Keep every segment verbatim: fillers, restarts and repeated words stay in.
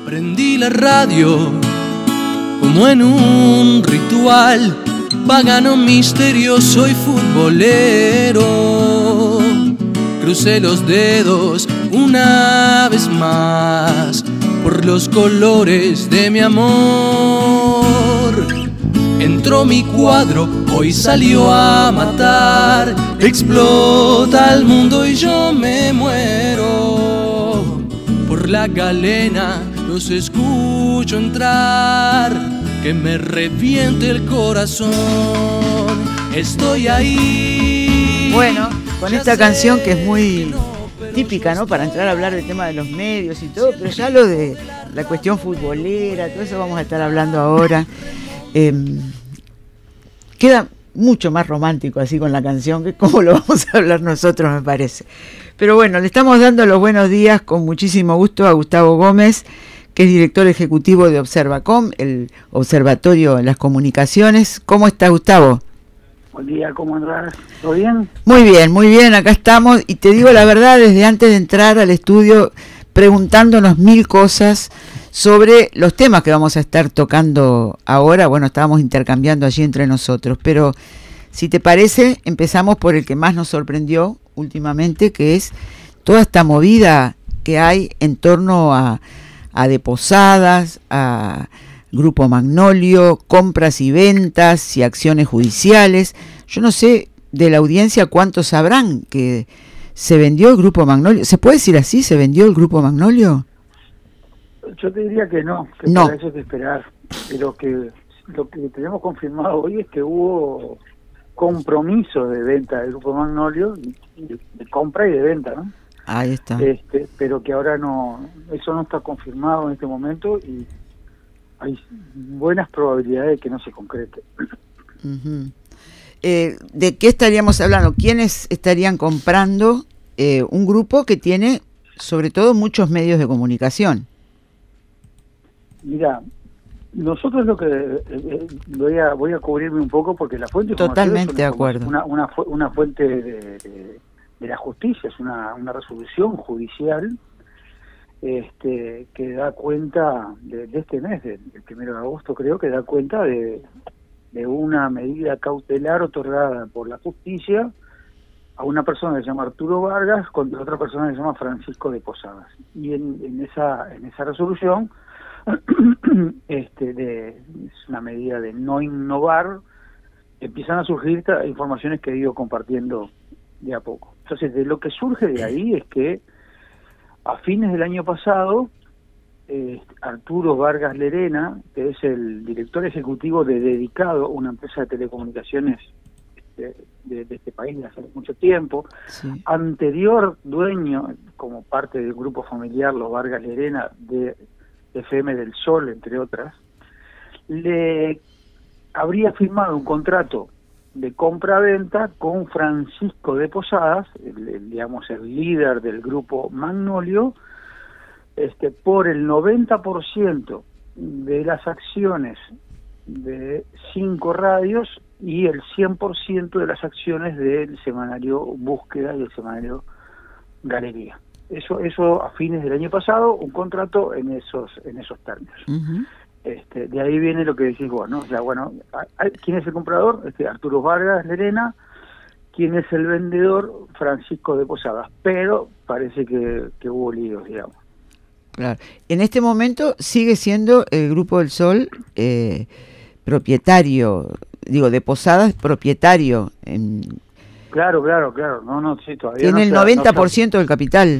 Prendí la radio como en un ritual pagano, misterioso y futbolero. Crucé los dedos una vez más por los colores de mi amor. Entró mi cuadro, hoy salió a matar. Explota el mundo y yo me muero. Por la galena los escucho entrar, que me reviente el corazón. Estoy ahí. Bueno, con esta canción que es muy típica, ¿no? Para entrar a hablar del tema de los medios y todo, pero ya lo de la cuestión futbolera, todo eso vamos a estar hablando ahora. Eh, queda mucho más romántico así con la canción, que como lo vamos a hablar nosotros, me parece. Pero bueno, le estamos dando los buenos días con muchísimo gusto a Gustavo Gómez, que es director ejecutivo de Observacom, el Observatorio de las Comunicaciones. ¿Cómo está, Gustavo? Buen día, ¿cómo andás? ¿Todo bien? Muy bien, muy bien, acá estamos. Y te digo la verdad, desde antes de entrar al estudio, preguntándonos mil cosas sobre los temas que vamos a estar tocando ahora. Bueno, estábamos intercambiando allí entre nosotros, pero si te parece, empezamos por el que más nos sorprendió últimamente, que es toda esta movida que hay en torno a, a de Posadas, a Grupo Magnolio, compras y ventas y acciones judiciales. Yo no sé de la audiencia cuántos sabrán que se vendió el Grupo Magnolio. ¿Se puede decir así? ¿Se vendió el Grupo Magnolio? Yo te diría que no, que no. para eso hay que esperar. Pero que lo que tenemos confirmado hoy es que hubo compromiso de venta del Grupo Magnolio, de, de compra y de venta, ¿no? Ahí está. Este, pero que ahora no, eso no está confirmado en este momento y hay buenas probabilidades de que no se concrete. Uh-huh. Eh, ¿De qué estaríamos hablando? ¿Quiénes estarían comprando eh, un grupo que tiene, sobre todo, muchos medios de comunicación? Mira, nosotros lo que eh, eh, voy a voy a cubrirme un poco porque la fuente totalmente de acuerdo, una una, una fuente de, de, de la justicia, es una una resolución judicial este que da cuenta de, de este mes, del primero de agosto creo, que da cuenta de, de una medida cautelar otorgada por la justicia a una persona que se llama Arturo Vargas contra otra persona que se llama Francisco de Posadas. Y en, en esa en esa resolución este de es una medida de no innovar, empiezan a surgir informaciones que he ido compartiendo de a poco. Entonces, de lo que surge de ahí es que a fines del año pasado, eh, Arturo Vargas Lerena, que es el director ejecutivo de Dedicado, una empresa de telecomunicaciones de, de, de este país de hace mucho tiempo, sí. Anterior dueño, como parte del grupo familiar, los Vargas Lerena, de F M del Sol, entre otras, le habría firmado un contrato de compra-venta con Francisco de Posadas, el, el, digamos el líder del grupo Magnolio, este, por el noventa por ciento de las acciones de cinco radios y el cien por ciento de las acciones del semanario Búsqueda y el semanario Galería. Eso eso a fines del año pasado, un contrato en esos en esos términos. Uh-huh. Este, de ahí viene lo que decís vos, ¿no? O sea, bueno, ¿quién es el comprador? Este, Arturo Vargas Lerena. ¿Quién es el vendedor? Francisco de Posadas. Pero parece que, que hubo líos, digamos. Claro. En este momento sigue siendo el Grupo del Sol eh, propietario, digo, de Posadas, propietario. En... Claro, claro, claro. No, no, sí, todavía tiene no el se, noventa por ciento no se... del capital.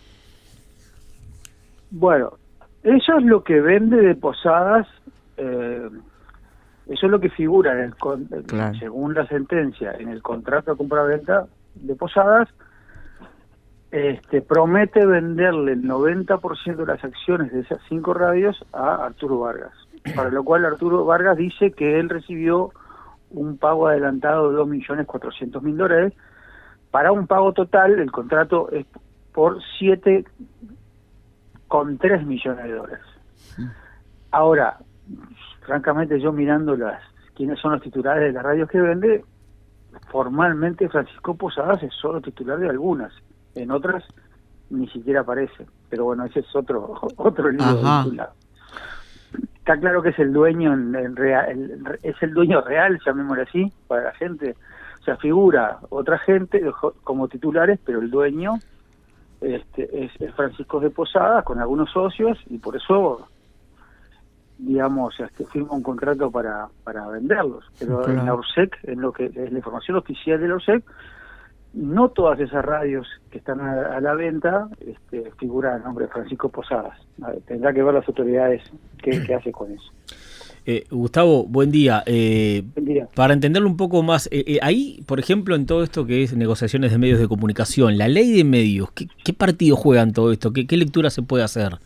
Bueno, eso es lo que vende de Posadas, eh, eso es lo que figura, en el con, claro. Según la sentencia, en el contrato de compra-venta de Posadas, este, promete venderle el noventa por ciento de las acciones de esas cinco radios a Arturo Vargas, para lo cual Arturo Vargas dice que él recibió un pago adelantado de dos millones cuatrocientos mil dólares, para un pago total, el contrato es por siete con tres millones de dólares. Ahora, francamente, yo mirando las quiénes son los titulares de las radios que vende, formalmente Francisco Posadas es solo titular de algunas, en otras ni siquiera aparece. Pero bueno, ese es otro otro lío vinculado. Está claro que es el dueño en, en real, el, es el dueño real, llamémosle así, para la gente. O sea, figura otra gente como titulares, pero el dueño este, es, es Francisco de Posadas con algunos socios, y por eso, digamos, este, firma un contrato para, para venderlos. Pero claro, en la ORSEC, en lo que es la información oficial de la ORSEC, no todas esas radios que están a, a la venta este, figuran el nombre de Francisco Posadas. Tendrá que ver las autoridades qué, qué hace con eso. Eh, Gustavo, buen día. Eh, buen día. Para entenderlo un poco más, eh, eh, ahí, por ejemplo, en todo esto que es negociaciones de medios de comunicación, la ley de medios, ¿qué, qué partido juega en todo esto? ¿Qué, qué lectura se puede hacer?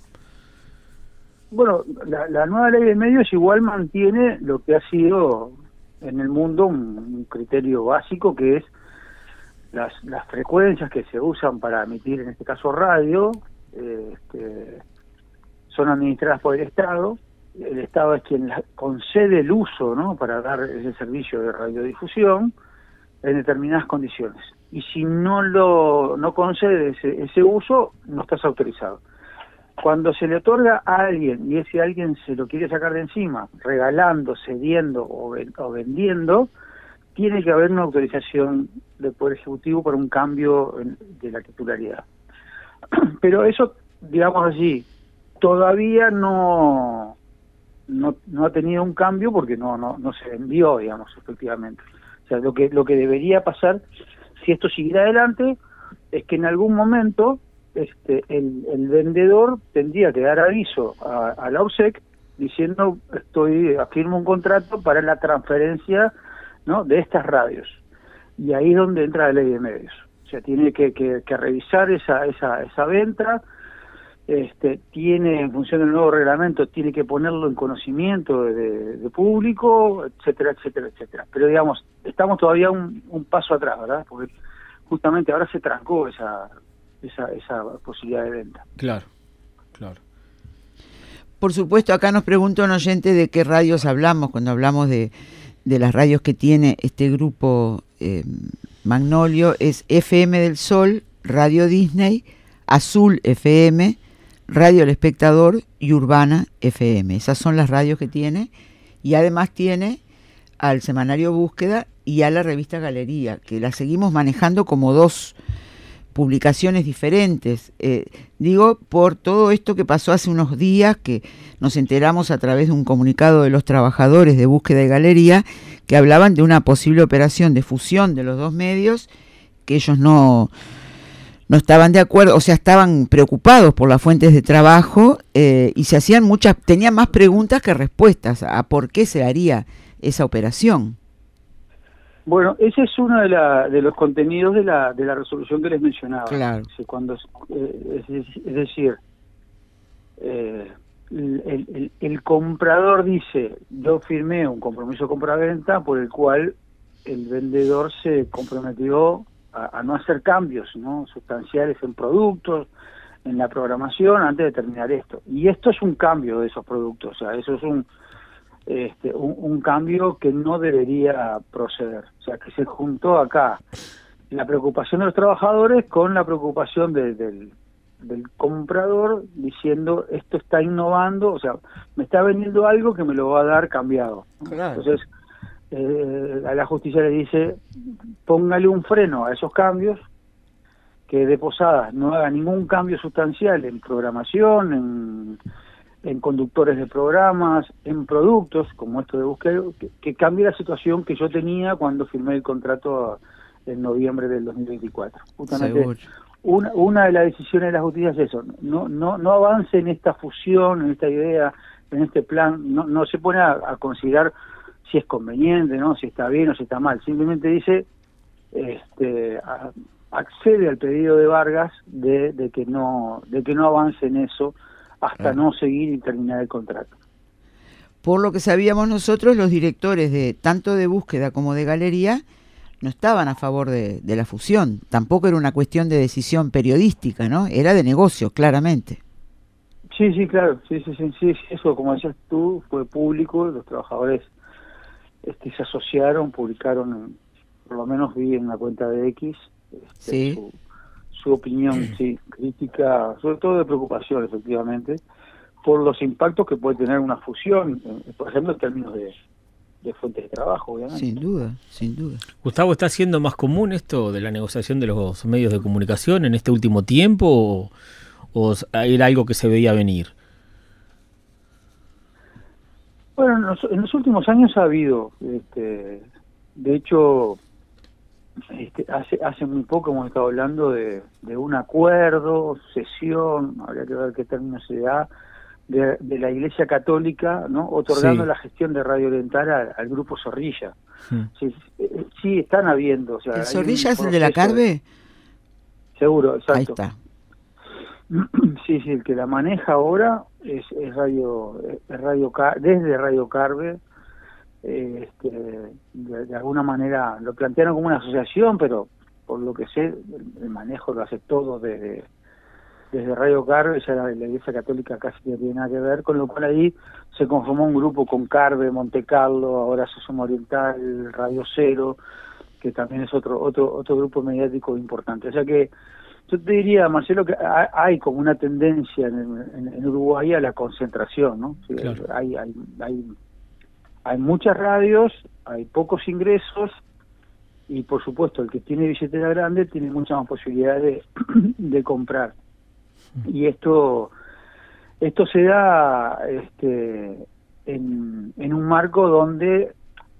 Bueno, la, la nueva ley de medios igual mantiene lo que ha sido en el mundo un, un criterio básico, que es Las, las frecuencias que se usan para emitir, en este caso radio, eh, este, son administradas por el Estado. El Estado es quien la, concede el uso, ¿no?, para dar ese servicio de radiodifusión en determinadas condiciones. Y si no lo no concede ese, ese uso, no estás autorizado. Cuando se le otorga a alguien y ese alguien se lo quiere sacar de encima, regalando, cediendo o, o vendiendo, tiene que haber una autorización del Poder Ejecutivo para un cambio de la titularidad. Pero eso, digamos así, todavía no, no no ha tenido un cambio porque no no no se vendió, digamos, efectivamente. O sea, lo que lo que debería pasar, si esto siguiera adelante, es que en algún momento este el, el vendedor tendría que dar aviso a, a la ORSEC diciendo, estoy firmo un contrato para la transferencia, ¿no?, de estas radios. Y ahí es donde entra la ley de medios. O sea, tiene que, que, que revisar esa esa esa venta, este tiene, en función del nuevo reglamento, tiene que ponerlo en conocimiento de, de, de público, etcétera, etcétera, etcétera. Pero digamos, estamos todavía un, un paso atrás, ¿verdad? Porque justamente ahora se trancó esa esa esa posibilidad de venta. Claro, claro. Por supuesto, acá nos pregunta un oyente de qué radios hablamos cuando hablamos de de las radios que tiene este grupo eh, Magnolio. Es F M del Sol, Radio Disney, Azul F M, Radio El Espectador y Urbana F M. Esas son las radios que tiene, y además tiene al semanario Búsqueda y a la revista Galería, que la seguimos manejando como dos publicaciones diferentes. Eh, digo, por todo esto que pasó hace unos días, que nos enteramos a través de un comunicado de los trabajadores de Búsqueda y Galería, que hablaban de una posible operación de fusión de los dos medios, que ellos no, no estaban de acuerdo, o sea, estaban preocupados por las fuentes de trabajo, eh, y se hacían muchas, tenían más preguntas que respuestas a por qué se haría esa operación. Bueno, ese es uno de, la, de los contenidos de la de la resolución que les mencionaba. Claro. Cuando, eh, es, es decir, eh, el, el, el comprador dice, yo firmé un compromiso de compraventa por el cual el vendedor se comprometió a, a no hacer cambios, ¿no?, sustanciales en productos, en la programación, antes de terminar esto. Y esto es un cambio de esos productos, o sea, eso es un Este, un, un cambio que no debería proceder. O sea, que se juntó acá la preocupación de los trabajadores con la preocupación de, del, del comprador, diciendo, esto está innovando, o sea, me está vendiendo algo que me lo va a dar cambiado, ¿no? Claro. Entonces, eh, a la justicia le dice, póngale un freno a esos cambios, que de Posadas no haga ningún cambio sustancial en programación, en en conductores de programas, en productos, como esto de búsqueda, que, que cambie la situación que yo tenía cuando firmé el contrato en noviembre del dos mil veinticuatro. Justamente una, una de las decisiones de la justicia es eso, no no no avance en esta fusión, en esta idea, en este plan, no no se pone a, a considerar si es conveniente, no, si está bien o si está mal, simplemente dice, este a, accede al pedido de Vargas de, de que no de que no avance en eso hasta no seguir y terminar el contrato. Por lo que sabíamos nosotros, los directores de tanto de Búsqueda como de Galería no estaban a favor de, de la fusión. Tampoco era una cuestión de decisión periodística, ¿no? Era de negocio, claramente. Sí, sí, claro. Sí, sí, sí, sí. Eso, como decías tú, fue público. Los trabajadores este, se asociaron, publicaron, por lo menos vi en la cuenta de X, este, sí. su, su opinión, sí, crítica, sobre todo de preocupación, efectivamente, por los impactos que puede tener una fusión, por ejemplo, en términos de, de fuentes de trabajo, obviamente. Sin duda, sin duda. Gustavo, ¿está siendo más común esto de la negociación de los medios de comunicación en este último tiempo o, o era algo que se veía venir? Bueno, en los, en los últimos años ha habido, este, de hecho, este, hace hace muy poco hemos estado hablando de, de un acuerdo, cesión, habría que ver qué término se da, de, de la Iglesia Católica, ¿no? Otorgando sí. la gestión de Radio Oriental al, al grupo Zorrilla. Hmm. Sí, sí, están habiendo. O sea, ¿El Zorrilla es el de la Carve? Seguro, exacto. Ahí está. Sí, sí, el que la maneja ahora es, es Radio, es Radio desde Radio Carve, eh, este, de, de alguna manera lo plantearon como una asociación, pero por lo que sé, el, el manejo lo hace todo desde, desde Radio Carve, ya la, la Iglesia Católica casi no tiene nada que ver, con lo cual ahí se conformó un grupo con Carve, Monte Carlo, ahora Sosoma Oriental, Radio Cero, que también es otro otro otro grupo mediático importante. O sea que yo te diría, Marcelo, que hay como una tendencia en, en, en Uruguay a la concentración, ¿no? Sí, claro. hay, hay, hay, hay muchas radios, hay pocos ingresos y, por supuesto, el que tiene billetera grande tiene muchas más posibilidades de, de comprar. Y esto esto se da este, en, en un marco donde,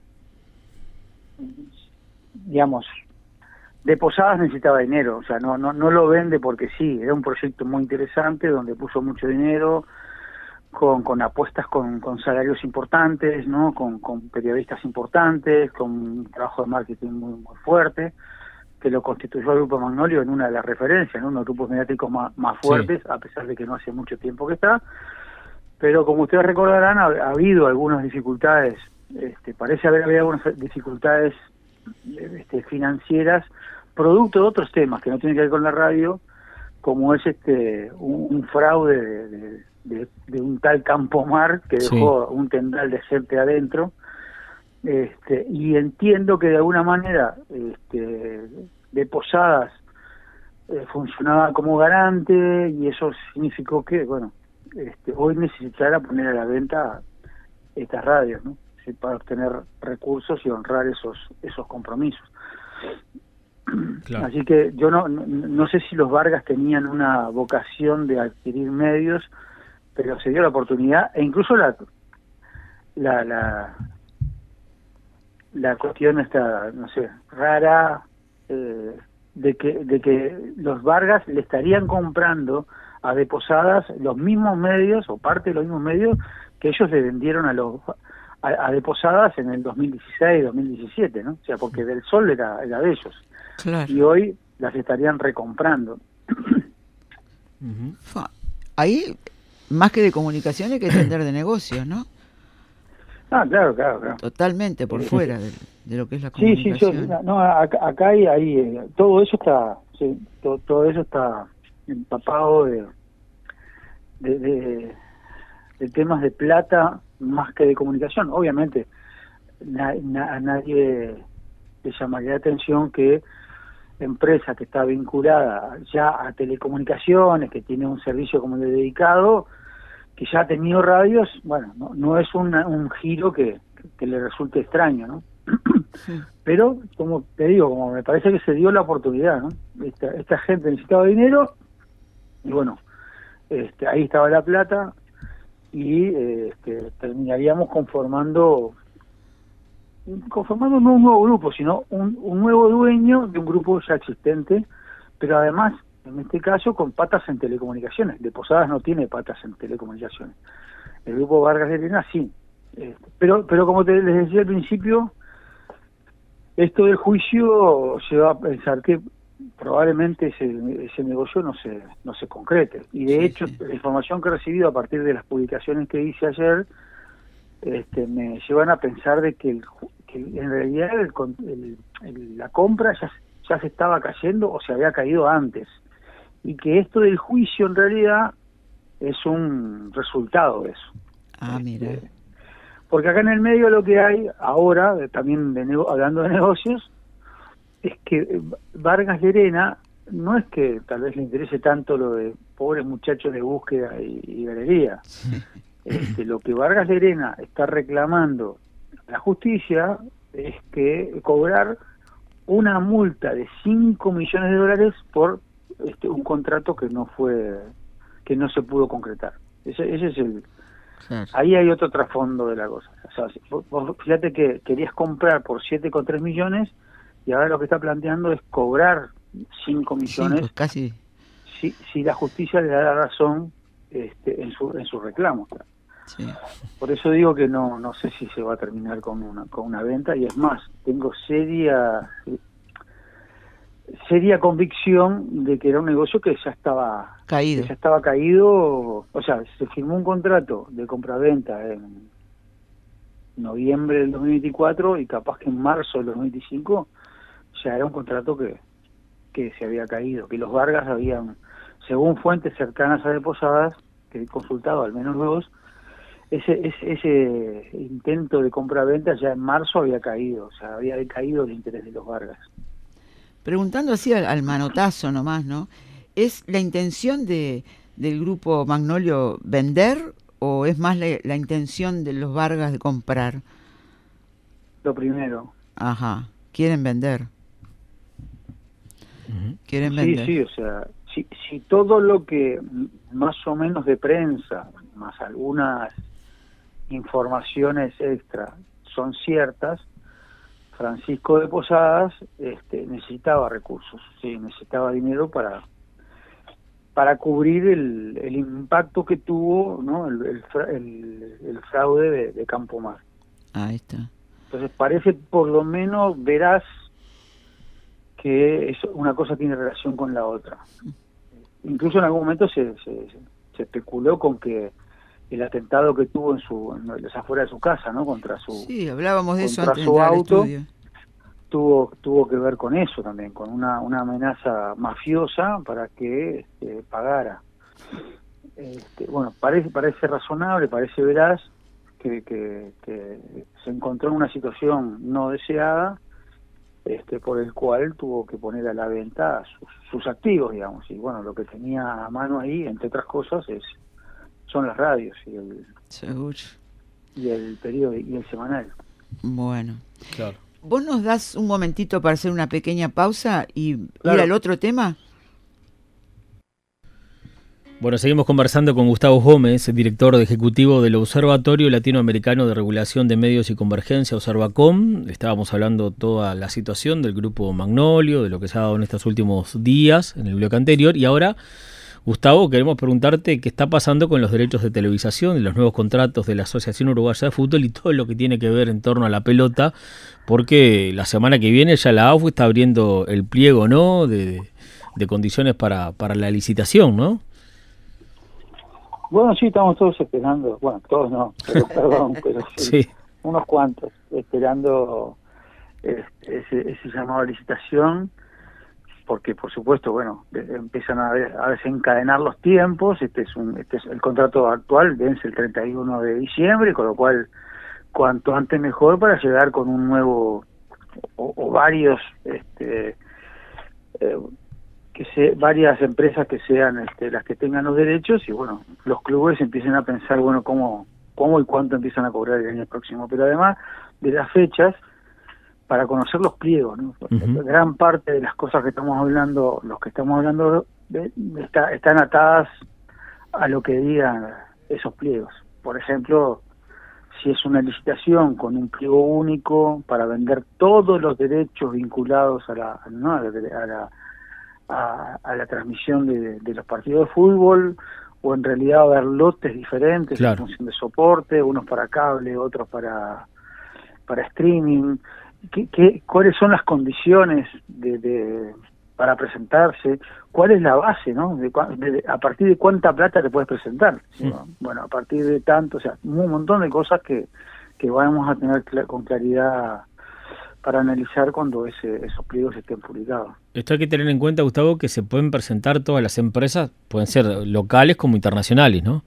digamos, de Posadas necesitaba dinero, o sea, no no no lo vende porque sí, era un proyecto muy interesante donde puso mucho dinero, con con apuestas con, con salarios importantes, ¿no? Con, con periodistas importantes, con un trabajo de marketing muy muy fuerte, que lo constituyó el Grupo Magnolio en una de las referencias, ¿no? Uno de los grupos mediáticos más, más fuertes, sí. A pesar de que no hace mucho tiempo que está, pero como ustedes recordarán, ha, ha habido algunas dificultades, este, parece haber habido algunas dificultades este, financieras, producto de otros temas que no tienen que ver con la radio, como es este un, un fraude de, de, de, de un tal Campomar que dejó sí. un tendal de gente adentro, este, y entiendo que de alguna manera este, de Posadas eh, funcionaba como garante y eso significó que, bueno, este, hoy necesitara poner a la venta estas radios, ¿no? Sí, para obtener recursos y honrar esos esos compromisos. Claro. Así que yo no, no no sé si los Vargas tenían una vocación de adquirir medios, pero se dio la oportunidad e incluso la la la, la cuestión está, no sé, rara eh, de que de que los Vargas le estarían comprando a De Posadas los mismos medios o parte de los mismos medios que ellos le vendieron a los a, a De Posadas en el dos mil dieciséis, dos mil diecisiete, ¿no? O sea, porque Del Sol era era de ellos. Claro. Y hoy las estarían recomprando. Uh-huh. Ahí, más que de comunicación, hay que entender de negocios, ¿no? Ah, claro, claro, claro. Totalmente por sí, fuera de, de lo que es la comunicación. Sí, sí, sí. No, acá, acá hay, hay, todo eso está, sí, todo, todo eso está empapado de, de, de, de temas de plata más que de comunicación. Obviamente, na, na, a nadie le llamaría la atención que empresa que está vinculada ya a telecomunicaciones, que tiene un servicio como el de dedicado, que ya ha tenido radios, bueno, no, no es una, un giro que, que le resulte extraño, ¿no? Sí. Pero, como te digo, como me parece que se dio la oportunidad, ¿no? Esta, esta gente necesitaba dinero, y bueno, este, ahí estaba la plata, y este, terminaríamos conformando conformando no un nuevo grupo, sino un, un nuevo dueño de un grupo ya existente, pero además, en este caso, con patas en telecomunicaciones. De Posadas no tiene patas en telecomunicaciones. El grupo Vargas Llerena sí. Eh, pero pero como te les decía al principio, esto del juicio lleva a pensar que probablemente ese, ese negocio no se no se concrete. Y de sí, hecho, sí. La información que he recibido a partir de las publicaciones que hice ayer, Este, me llevan a pensar de que, el, que en realidad el, el, el, la compra ya, ya se estaba cayendo o se había caído antes, y que esto del juicio en realidad es un resultado de eso. Ah, mira. Este, porque acá en el medio lo que hay ahora, también de nego- hablando de negocios, es que Vargas Llerena no es que tal vez le interese tanto lo de pobres muchachos de búsqueda y, y galería. Este, lo que Vargas Llerena está reclamando a la justicia es que cobrar una multa de cinco millones de dólares por este, un contrato que no fue, que no se pudo concretar. Ese, ese es el... Claro. Ahí hay otro trasfondo de la cosa. O sea, vos, vos, fíjate que querías comprar por siete coma tres millones y ahora lo que está planteando es cobrar cinco millones. Cinco, casi. Si, si la justicia le da la razón este, en su en su reclamo. Sí. Por eso digo que no no sé si se va a terminar con una con una venta, y es más, tengo seria seria convicción de que era un negocio que ya estaba caído. Que ya estaba caído, o sea, se firmó un contrato de compraventa en noviembre del dos mil veinticuatro y capaz que en marzo del dos mil veinticinco ya era un contrato que que se había caído, que los Vargas habían, según fuentes cercanas a De Posadas, que he consultado al menos dos, ese, ese, ese intento de compra-venta ya en marzo había caído, o sea, había decaído el interés de los Vargas. Preguntando así al, al manotazo nomás, ¿no? ¿Es la intención de del grupo Magnolio vender o es más la, la intención de los Vargas de comprar? Lo primero. Ajá, quieren vender. Quieren vender. Sí, sí, o sea, si, si todo lo que más o menos de prensa, más algunas informaciones extra son ciertas, Francisco de Posadas este, necesitaba recursos, sí, necesitaba dinero para para cubrir el, el impacto que tuvo, ¿no? el, el, el, el fraude de, de Campomar. Ahí está. Entonces parece, por lo menos, verás que es, una cosa tiene relación con la otra. Incluso en algún momento se, se, se especuló con que el atentado que tuvo en su en las afueras de su casa, ¿no? Contra su sí, hablábamos de eso antes de entrar al estudio. tuvo tuvo que ver con eso también, con una una amenaza mafiosa para que este, pagara. Este, bueno, parece parece razonable, parece veraz que, que, que se encontró en una situación no deseada, este por el cual tuvo que poner a la venta sus, sus activos, digamos, y bueno, lo que tenía a mano ahí, entre otras cosas, es son las radios y el Seguro. y el periódico y el semanal. Bueno, claro. ¿Vos nos das un momentito para hacer una pequeña pausa y Claro. ir al otro tema? Bueno, seguimos conversando con Gustavo Gómez, director ejecutivo del Observatorio Latinoamericano de Regulación de Medios y Convergencia, Observacom. Estábamos hablando toda la situación del grupo Magnolio, de lo que se ha dado en estos últimos días, en el bloque anterior, y ahora, Gustavo, queremos preguntarte qué está pasando con los derechos de televisación y los nuevos contratos de la Asociación Uruguaya de Fútbol y todo lo que tiene que ver en torno a la pelota, porque la semana que viene ya la A U F está abriendo el pliego, ¿no?, de, de condiciones para, para la licitación, ¿no? Bueno, sí, estamos todos esperando, bueno, todos no, pero perdón, pero sí, Sí. unos cuantos, esperando este, ese, ese llamado a licitación, porque por supuesto, bueno, de- empiezan a, ver- a desencadenar los tiempos. Este es un este es el contrato actual, vence el treinta y uno de diciembre, con lo cual cuanto antes mejor para llegar con un nuevo o, o varios este eh, que se, varias empresas que sean este, las que tengan los derechos, y bueno, los clubes empiecen a pensar, bueno, cómo cómo y cuánto empiezan a cobrar el año próximo, pero además de las fechas, para conocer los pliegos, ¿no? Ujú. Gran parte de las cosas que estamos hablando, los que estamos hablando, de, de- está, están atadas a lo que digan esos pliegos. Por ejemplo, si es una licitación con un pliego único para vender todos los derechos vinculados a la, ¿no? a la, a la, a, a la transmisión de, de los partidos de fútbol, o en realidad haber lotes diferentes Claro. en función de soporte, unos para cable, otros para para streaming. ¿Qué, qué, ¿Cuáles son las condiciones de, de para presentarse? ¿Cuál es la base, no? De, cua- de- a partir de cuánta plata te puedes presentar. ¿Sí? Sí. Bueno, a partir de tanto, o sea, un montón de cosas que, que vamos a tener cla- con claridad para analizar cuando ese, esos pliegos estén publicados. Esto hay que tener en cuenta, Gustavo, que se pueden presentar todas las empresas, pueden ser locales como internacionales, ¿no?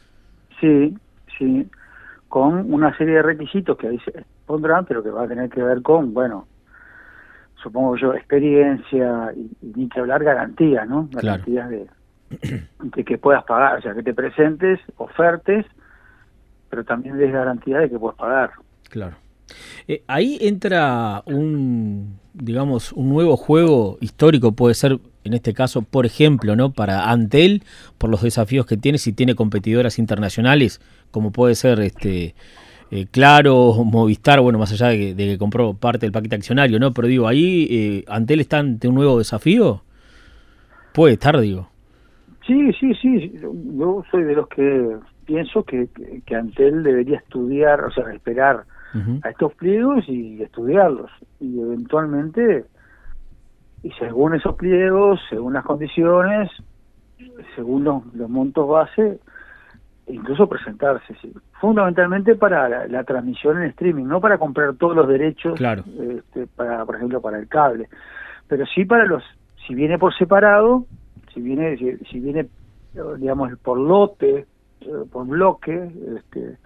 Sí, sí, con una serie de requisitos que ahí se pondrán, pero que va a tener que ver con, bueno, supongo yo, experiencia y, y ni que hablar garantías, ¿no? Garantías claro. de, de que puedas pagar, o sea, que te presentes, ofertes, pero también des garantía de que puedes pagar. Claro. Eh, ahí entra un, digamos, un nuevo juego histórico, puede ser, en este caso, por ejemplo, ¿no? Para Antel, por los desafíos que tiene, si tiene competidoras internacionales, como puede ser este eh, Claro, Movistar, bueno, más allá de que, de que compró parte del paquete accionario, ¿no? Pero digo, ahí eh, Antel está ante un nuevo desafío. Puede estar, digo. Sí, sí, sí. Yo soy de los que pienso que, que, que Antel debería estudiar, o sea, esperar uh-huh. a estos pliegos y estudiarlos. Y eventualmente, y según esos pliegos, según las condiciones, según los, los montos base, incluso presentarse. Sí. Fundamentalmente para la, la transmisión en streaming, no para comprar todos los derechos, claro. este, para, por ejemplo, para el cable. Pero sí para los, si viene por separado, si viene, si, si viene, digamos, por lote, por bloque, este,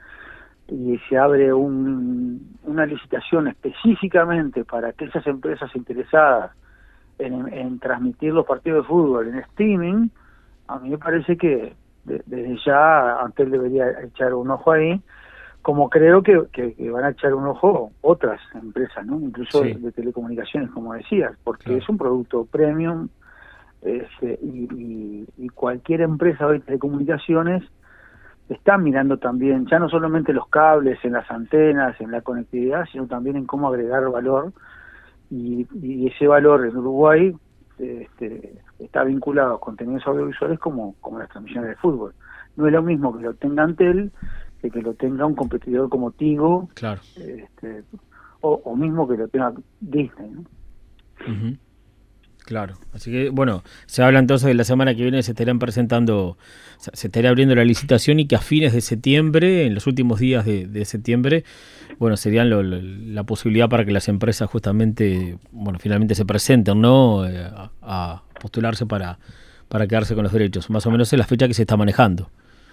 y se abre un, una licitación específicamente para aquellas empresas interesadas en, en transmitir los partidos de fútbol en streaming, a mí me parece que de, desde ya Antel debería echar un ojo ahí, como creo que, que, que van a echar un ojo otras empresas, ¿no? Incluso sí. de, de telecomunicaciones, como decías, porque claro. es un producto premium, este, y, y, y cualquier empresa de telecomunicaciones está mirando también, ya no solamente los cables, en las antenas, en la conectividad, sino también en cómo agregar valor, y, y ese valor en Uruguay este, está vinculado a contenidos audiovisuales como, como las transmisiones de fútbol. No es lo mismo que lo tenga Antel que que lo tenga un competidor como Tigo, claro. este, o, o mismo que lo tenga Disney, ¿no? Uh-huh. Claro, así que bueno, se habla entonces de la semana que viene se estarán presentando, se estaría abriendo la licitación y que a fines de septiembre, en los últimos días de, de septiembre, bueno, serían lo, lo, la posibilidad para que las empresas justamente, bueno, finalmente se presenten, ¿no? Eh, a, a postularse para, para quedarse con los derechos. Más o menos es la fecha que se está manejando.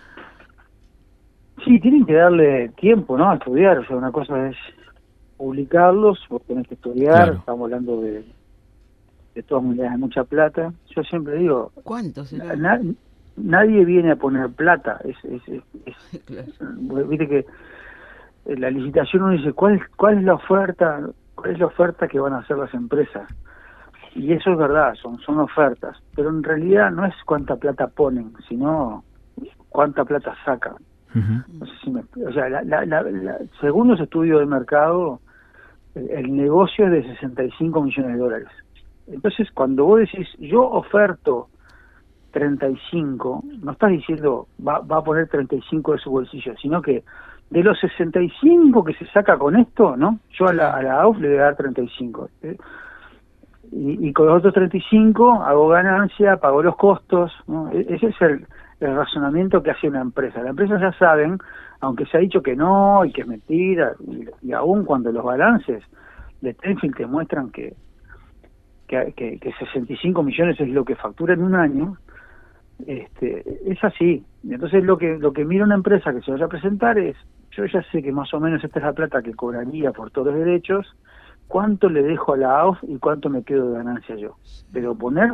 Sí, tienen que darle tiempo, ¿no? A estudiar, o sea, una cosa es publicarlos, vos tenés que estudiar, claro. Estamos hablando de de todas maneras de mucha plata. Yo siempre digo, ¿cuánto será? Na, nadie viene a poner plata. Es, es, es, es claro. Viste que en la licitación uno dice, ¿cuál, cuál es la oferta? ¿Cuál es la oferta que van a hacer las empresas? Y eso es verdad, son, son ofertas. Pero en realidad no es cuánta plata ponen, sino cuánta plata sacan. Uh-huh. No sé si me, o sea, la, la, la, la, según los estudios de mercado, el, el negocio es de sesenta y cinco millones de dólares. Entonces, cuando vos decís, yo oferto treinta y cinco, no estás diciendo, va, va a poner treinta y cinco de su bolsillo, sino que de los sesenta y cinco que se saca con esto, ¿no? Yo a la, a la A U F le voy a dar treinta y cinco. ¿eh? Y, y con los otros treinta y cinco hago ganancia, pago los costos, ¿no? E- ese es el, el razonamiento que hace una empresa. Las empresas ya saben, aunque se ha dicho que no y que es mentira, y, y aún cuando los balances de Tenfield te muestran que Que, que, que sesenta y cinco millones es lo que factura en un año, este, es así. Entonces lo que lo que mira una empresa que se vaya a presentar es, yo ya sé que más o menos esta es la plata que cobraría por todos los derechos, cuánto le dejo a la A U F y cuánto me quedo de ganancia yo. Pero poner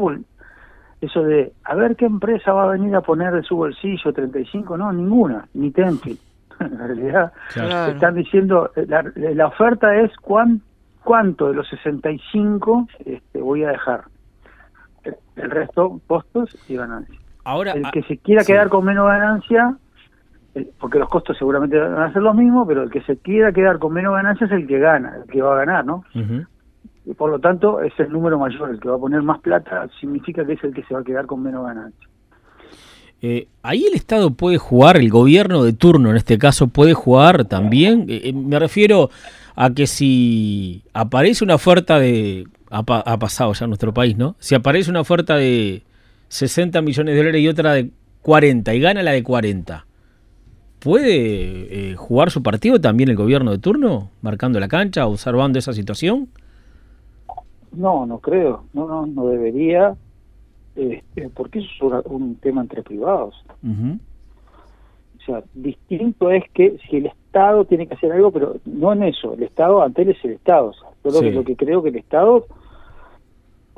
eso de, a ver qué empresa va a venir a poner de su bolsillo treinta y cinco, no, ninguna, ni Tenfield. En realidad, claro. Están diciendo, la, la oferta es cuánto ¿Cuánto de los sesenta y cinco este, voy a dejar? El, el resto, costos y ganancias. Ahora, el que se quiera sí. quedar con menos ganancia, el, porque los costos seguramente van a ser los mismos, pero el que se quiera quedar con menos ganancia es el que gana, el que va a ganar, ¿no? Uh-huh. Y por lo tanto, es el número mayor, el que va a poner más plata, significa que es el que se va a quedar con menos ganancia. Eh, ahí el Estado puede jugar, el gobierno de turno en este caso puede jugar también, eh, me refiero a que si aparece una oferta de, ha, pa, ha pasado ya en nuestro país, ¿no? Si aparece una oferta de sesenta millones de dólares y otra de cuarenta y gana la de cuarenta, ¿puede eh, jugar su partido también el gobierno de turno, marcando la cancha, observando esa situación? No, no creo, no, no, no debería, eh, porque eso es un, un tema entre privados. Uh-huh. O sea, distinto es que si el Estado tiene que hacer algo, pero no en eso. El Estado, Antel es el Estado. O sea, yo sí. lo, que, lo que creo que el Estado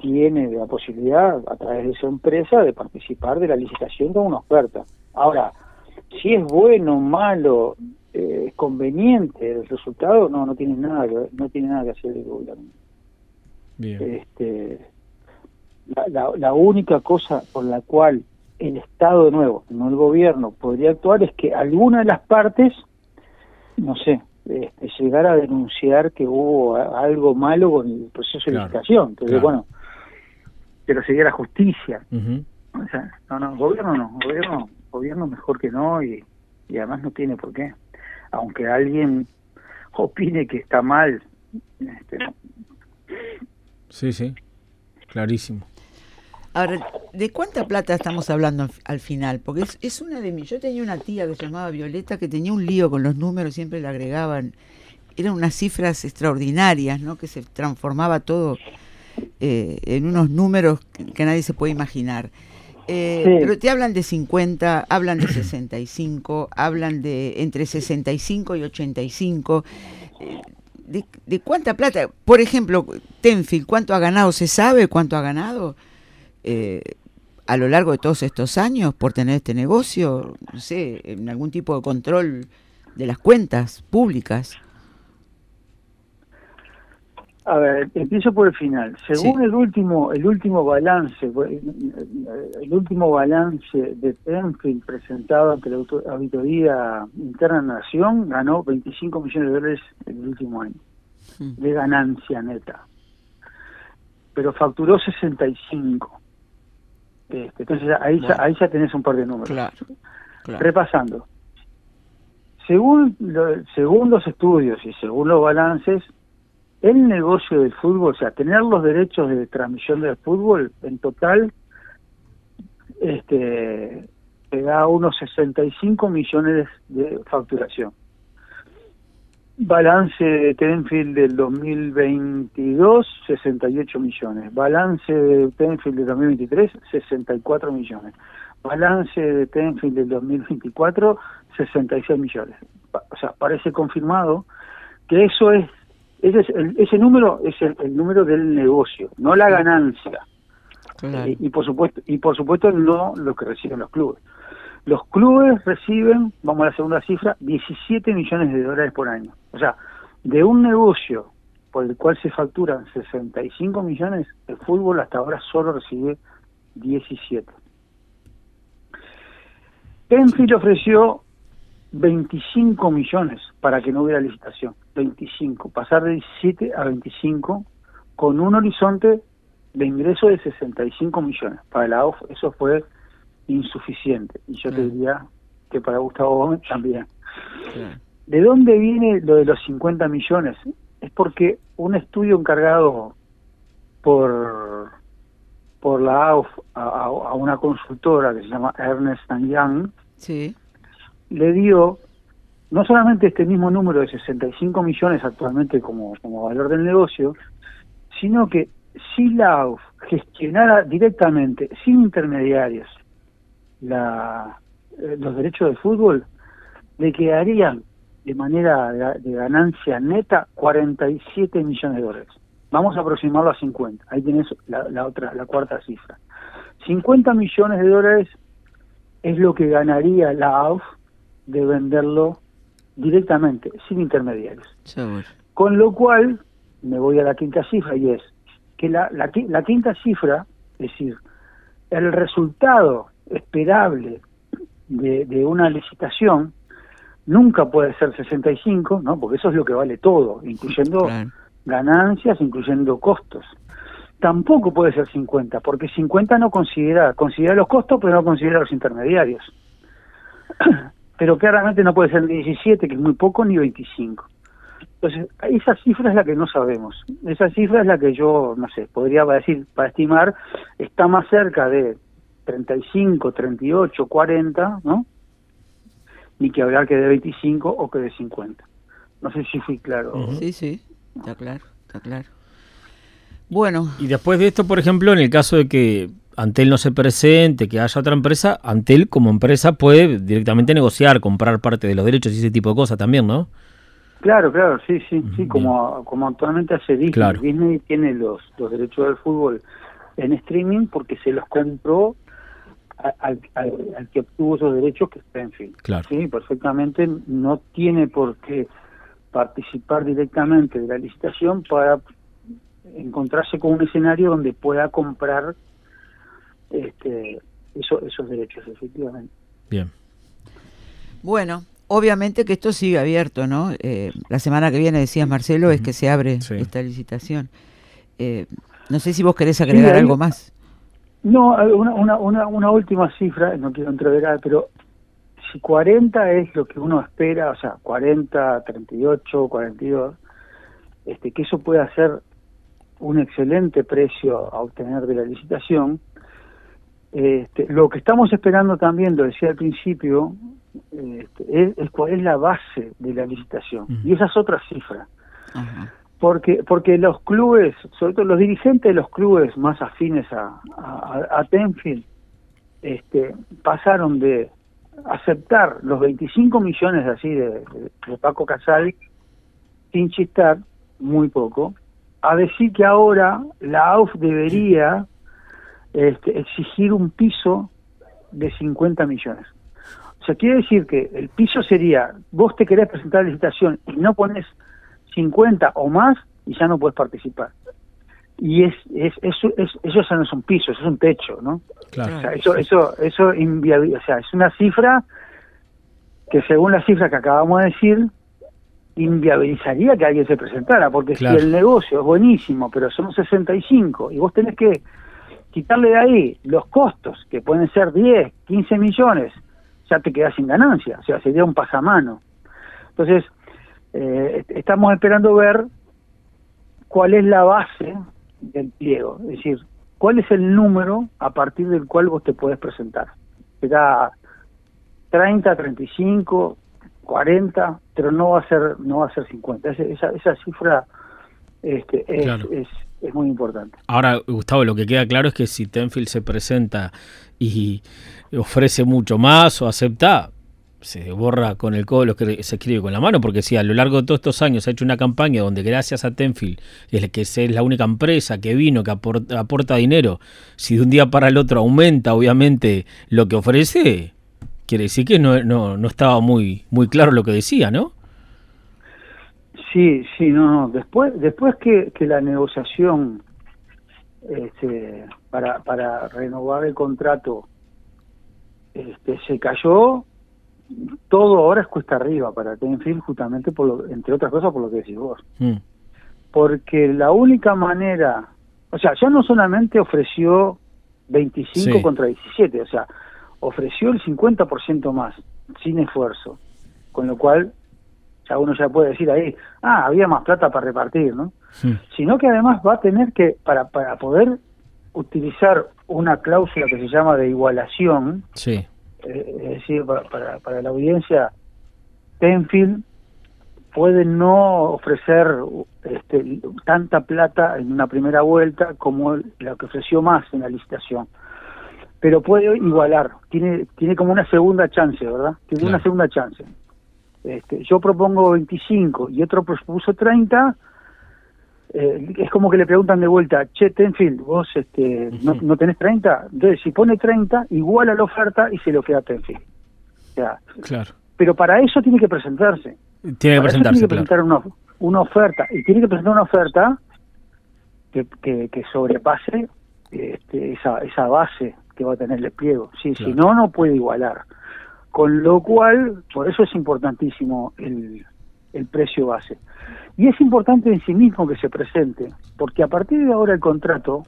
tiene la posibilidad, a través de su empresa, de participar de la licitación con una oferta. Ahora, si es bueno, malo, eh, conveniente el resultado, no, no tiene nada que, no tiene nada que hacer el gobierno. Bien. Este, la, la, la única cosa por la cual el Estado, de nuevo, no el gobierno, podría actuar es que alguna de las partes, no sé, este, llegar a denunciar que hubo algo malo con el proceso de claro, licitación. Entonces, claro. bueno, pero sería la justicia. Uh-huh. O sea, no, no, gobierno no, gobierno, gobierno mejor que no, y, y además no tiene por qué. Aunque alguien opine que está mal, este, no. Sí, sí, clarísimo. Ahora, ¿de cuánta plata estamos hablando al final? Porque es, es una de mis... Yo tenía una tía que se llamaba Violeta que tenía un lío con los números, siempre le agregaban... Eran unas cifras extraordinarias, ¿no? Que se transformaba todo eh, en unos números que, que nadie se puede imaginar. Eh, Sí. Pero te hablan de cincuenta, hablan de sesenta y cinco, hablan de entre sesenta y cinco y ochenta y cinco... Eh, ¿de, ¿De cuánta plata? Por ejemplo, Tenfield, ¿cuánto ha ganado? ¿Se sabe cuánto ha ganado? Eh, a lo largo de todos estos años por tener este negocio, no sé, en algún tipo de control de las cuentas públicas. A ver, empiezo por el final. Según Sí. el último el último balance, el último balance de Tenfield presentado ante la auto- Auditoría Interna de la Nación, ganó veinticinco millones de dólares en el último año Mm. de ganancia neta, pero facturó sesenta y cinco. Este, entonces ahí, Bueno. ya, ahí ya tenés un par de números. Claro, claro. Repasando, según, lo- según los estudios y según los balances, el negocio del fútbol, o sea, tener los derechos de transmisión del fútbol, en total, este, te da unos sesenta y cinco millones de facturación. Balance de Tenfield del dos mil veintidós, sesenta y ocho millones. Balance de Tenfield del dos mil veintitrés, sesenta y cuatro millones. Balance de Tenfield del dos mil veinticuatro, sesenta y seis millones. O sea, parece confirmado que eso es, ese, es el, ese número es el, el número del negocio, no la ganancia. Claro. Y, y por supuesto, y por supuesto no lo que reciben los clubes. Los clubes reciben, vamos a la segunda cifra, diecisiete millones de dólares por año. O sea, de un negocio por el cual se facturan sesenta y cinco millones, el fútbol hasta ahora solo recibe diecisiete. Tenfield ofreció veinticinco millones para que no hubiera licitación. veinticinco, pasar de diecisiete a veinticinco con un horizonte de ingreso de sesenta y cinco millones. Para la A U F eso fue insuficiente, y yo Claro. te diría que para Gustavo Gómez también. Claro. ¿De dónde viene lo de los cincuenta millones? Es porque un estudio encargado por por la A U F a, a, a una consultora que se llama Ernst and Young, Sí. le dio no solamente este mismo número de sesenta y cinco millones actualmente como, como valor del negocio, sino que si la A U F gestionara directamente, sin intermediarios, la, eh, los derechos del fútbol, le quedarían de manera de, de ganancia neta cuarenta y siete millones de dólares. Vamos a aproximarlo a cincuenta. Ahí tenés la, la otra, la cuarta cifra. cincuenta millones de dólares es lo que ganaría la A U F de venderlo directamente, sin intermediarios. Seguro. Con lo cual, me voy a la quinta cifra, y es que la, la, la quinta cifra, es decir, el resultado esperable de, de una licitación nunca puede ser sesenta y cinco, ¿no? Porque eso es lo que vale todo, incluyendo Claro. ganancias, incluyendo costos. Tampoco puede ser cincuenta, porque cincuenta no considera, considera los costos, pero no considera los intermediarios. Pero claramente no puede ser ni diecisiete, que es muy poco, ni veinticinco. Entonces, esa cifra es la que no sabemos. Esa cifra es la que yo, no sé, podría decir, para estimar, está más cerca de treinta y cinco, treinta y ocho, cuarenta, ¿no? Ni que hablar que de veinticinco o que de cincuenta. No sé si fui claro. Uh-huh. Sí, sí, está claro, está claro. Bueno, Y después de esto, por ejemplo, en el caso de que Antel no se presente, que haya otra empresa, Antel como empresa puede directamente negociar, comprar parte de los derechos y ese tipo de cosas también, ¿no? Claro, claro, sí, sí, sí, Bien. como, como actualmente hace Disney. Claro. Disney tiene los, los derechos del fútbol en streaming porque se los compró al, al, al que obtuvo esos derechos, que es Tenfield. Claro. Sí, perfectamente no tiene por qué participar directamente de la licitación para encontrarse con un escenario donde pueda comprar este eso, esos derechos, efectivamente. Bien. Bueno, obviamente que esto sigue abierto, ¿no? Eh, la semana que viene, decías Marcelo, uh-huh. es que se abre sí. esta licitación. Eh, no sé si vos querés agregar sí, hay, algo más. No, una, una, una, una última cifra, no quiero entreverar, pero si cuarenta es lo que uno espera, o sea, cuarenta, treinta y ocho, cuarenta y dos, este, que eso pueda ser un excelente precio a obtener de la licitación. Este, lo que estamos esperando también, lo decía al principio, este, es, es cuál es la base de la licitación. Uh-huh. Y esa es otra cifra. Uh-huh. Porque porque los clubes, sobre todo los dirigentes de los clubes más afines a, a, a Tenfield, este, pasaron de aceptar los veinticinco millones así de, de, de Paco Casal, sin chistar, muy poco, a decir que ahora la A U F debería este, exigir un piso de cincuenta millones. O sea, quiere decir que el piso sería, vos te querés presentar la licitación y no pones cincuenta o más y ya no puedes participar. Y es, es, eso, es, eso ya no es un piso, eso es un techo, ¿no? Claro. O sea, eso, eso, eso inviabiliza, o sea, es una cifra que según la cifra que acabamos de decir, inviabilizaría que alguien se presentara, porque claro. si el negocio es buenísimo, pero son sesenta y cinco, y vos tenés que quitarle de ahí los costos, que pueden ser diez, quince millones, ya te quedás sin ganancia, o sea, sería un pasamano. Entonces, eh, estamos esperando ver cuál es la base del pliego, es decir, cuál es el número a partir del cual vos te podés presentar. Será treinta, treinta y cinco, cuarenta, pero no va a ser no va a ser cincuenta. Esa, esa, esa cifra este, es, claro. es, es muy importante. Ahora, Gustavo, lo que queda claro es que si Tenfield se presenta y ofrece mucho más o acepta, se borra con el codo lo que se escribe con la mano, porque si a lo largo de todos estos años se ha hecho una campaña donde gracias a Tenfield, es que es la única empresa que vino, que aporta, aporta dinero, si de un día para el otro aumenta obviamente lo que ofrece, quiere decir que no, no, no estaba muy, muy claro lo que decía, ¿no? Sí, sí, no, no. Después, después que, que la negociación este, para, para renovar el contrato este, se cayó, todo ahora es cuesta arriba para Tenfield, justamente por lo, entre otras cosas por lo que decís vos. Mm. Porque la única manera, o sea, ya no solamente ofreció veinticinco sí. contra diecisiete, o sea, ofreció el cincuenta por ciento más, sin esfuerzo, con lo cual ya uno ya puede decir ahí, ah, había más plata para repartir, ¿no? Sí. Sino que además va a tener que, para, para poder utilizar una cláusula que se llama de igualación, sí. eh, es decir, para, para, para la audiencia, Tenfield puede no ofrecer este, tanta plata en una primera vuelta como la que ofreció más en la licitación, pero puede igualar, tiene tiene como una segunda chance, ¿verdad? Tiene claro. una segunda chance. Este, yo propongo veinticinco y otro propuso treinta, eh, es como que le preguntan de vuelta, che, Tenfield, vos este, uh-huh. no, no tenés treinta, entonces si pone treinta, iguala la oferta y se lo queda a Tenfield. O sea, claro. Pero para eso tiene que presentarse. Tiene que para presentarse, tiene que presentar claro. una, una oferta, y tiene que presentar una oferta que, que, que sobrepase este, esa, esa base que va a tener el pliego. Sí, claro. Si no, no puede igualar. Con lo cual, por eso es importantísimo el, el precio base. Y es importante en sí mismo que se presente, porque a partir de ahora el contrato,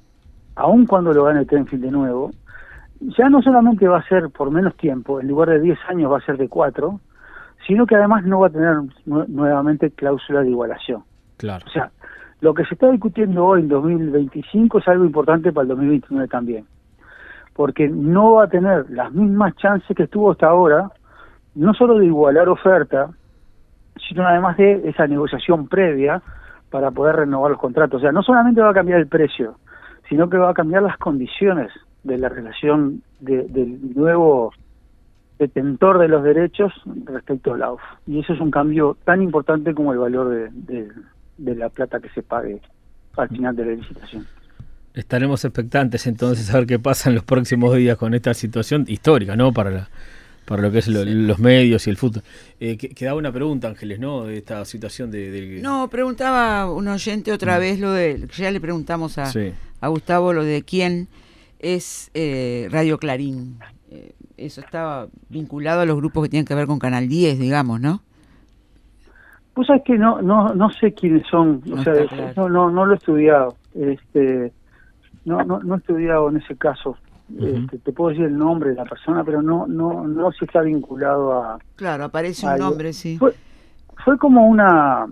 aun cuando lo gane Tenfield de nuevo, ya no solamente va a ser por menos tiempo, en lugar de diez años va a ser de cuatro, sino que además no va a tener nu- nuevamente cláusula de igualación. Claro. O sea, lo que se está discutiendo hoy en dos mil veinticinco es algo importante para el dos mil veintinueve también, porque no va a tener las mismas chances que estuvo hasta ahora, no solo de igualar oferta, sino además de esa negociación previa para poder renovar los contratos. O sea, no solamente va a cambiar el precio, sino que va a cambiar las condiciones de la relación de, del nuevo detentor de los derechos respecto a la U F. Y eso es un cambio tan importante como el valor de, de, de la plata que se pague al final de la licitación. Estaremos expectantes entonces a ver qué pasa en los próximos días con esta situación histórica, ¿no? Para la, para lo que es lo, sí. los medios y el fútbol. Eh, quedaba una pregunta, Ángeles, ¿no? De esta situación de... de... No, preguntaba un oyente otra mm. vez lo de... Ya le preguntamos a, sí. a Gustavo lo de quién es eh, Radio Clarín. Eh, eso estaba vinculado a los grupos que tienen que ver con Canal diez, digamos, ¿no? Pues es que no no no sé quiénes son, no o sea, claro. no, no no lo he estudiado, este no no no he estudiado en ese caso. Uh-huh. Este, te puedo decir el nombre de la persona, pero no no no se está vinculado a... Claro, aparece a, un nombre, sí. Fue, fue como una...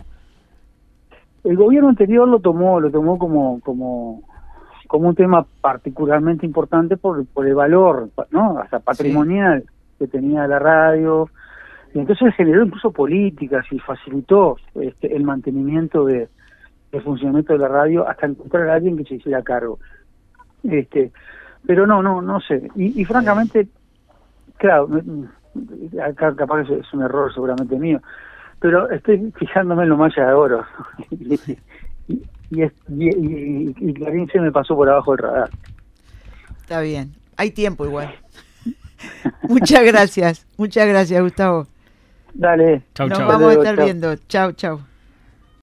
El gobierno anterior lo tomó lo tomó como como como un tema particularmente importante por por el valor, ¿no? Hasta patrimonial, sí, que tenía la radio, y entonces generó incluso políticas y facilitó este, el mantenimiento de el funcionamiento de la radio hasta encontrar a alguien que se hiciera cargo. Este, pero no, no, no sé. Y, y francamente, claro, acá capaz que es un error seguramente mío, pero estoy fijándome en lo Maya de Oro. y, y, y, y, y Clarín se me pasó por abajo del radar. Está bien, hay tiempo igual. Muchas gracias, muchas gracias, Gustavo. Dale. Chau, Nos chau. vamos a estar chau. viendo. Chau, chau.